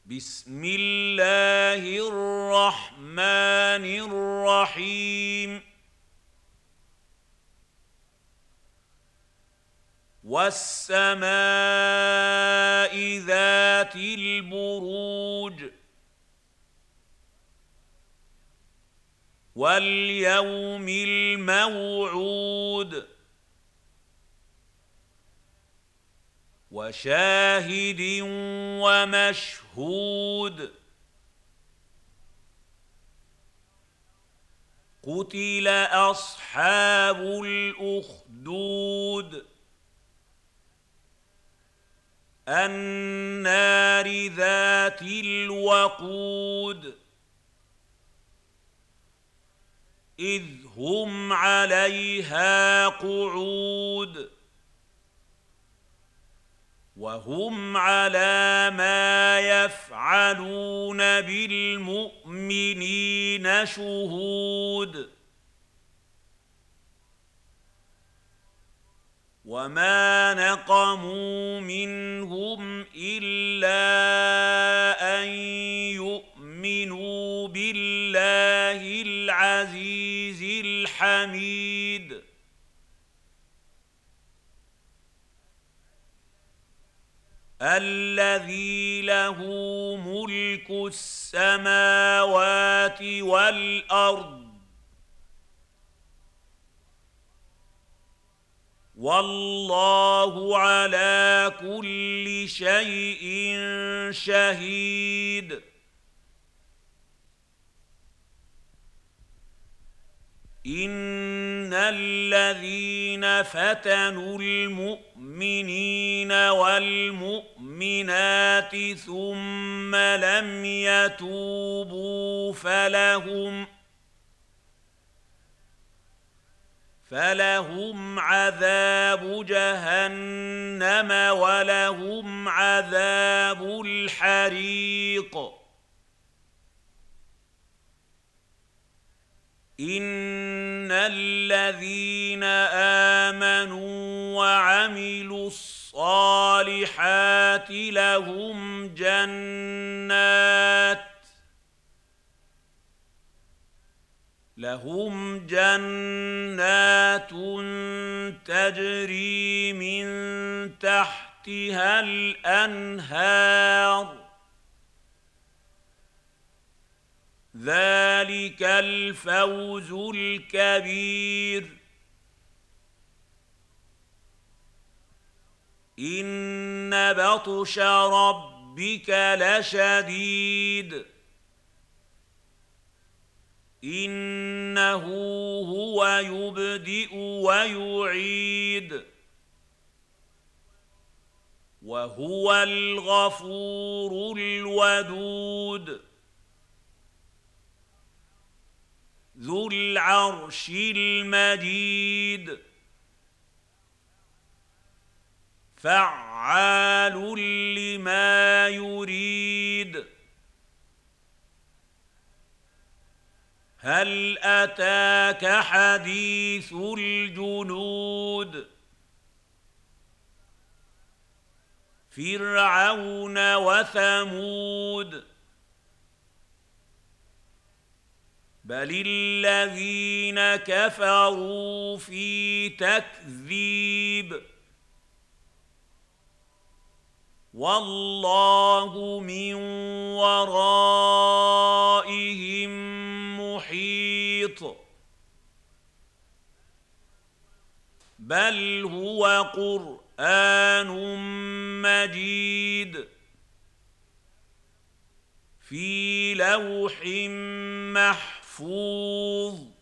بسم الله الرحمن الرحيم والسماء ذات البروج واليوم الموعود وشاهد ومشهود قتل أصحاب الأخدود النار ذات الوقود إذ هم عليها قعود وهم على ما يفعلون بالمؤمنين شهود وما نقموا منهم إلا أن يؤمنوا بالله العزيز الحميد الذي له ملك السماوات والأرض والله على كل شيء شهيد إن الذين فتنوا المؤمنين والمؤمنات ثم لم يتوبوا فلهم عذاب جهنم ولهم عذاب الحريق إن الذين آمنوا وعملوا الصالحات لهم جنات تجري من تحتها الأنهار ذلك الفوز الكبير إن بطش ربك لشديد إنه هو يبدئ ويعيد وهو الغفور الودود ذو العرش المجيد فعال لما يريد هل أتاك حديث الجنود فرعون وثمود بل الذين كفروا في تكذيب والله من ورائهم محيط بل هو قرآن مجيد في لوح محفوظ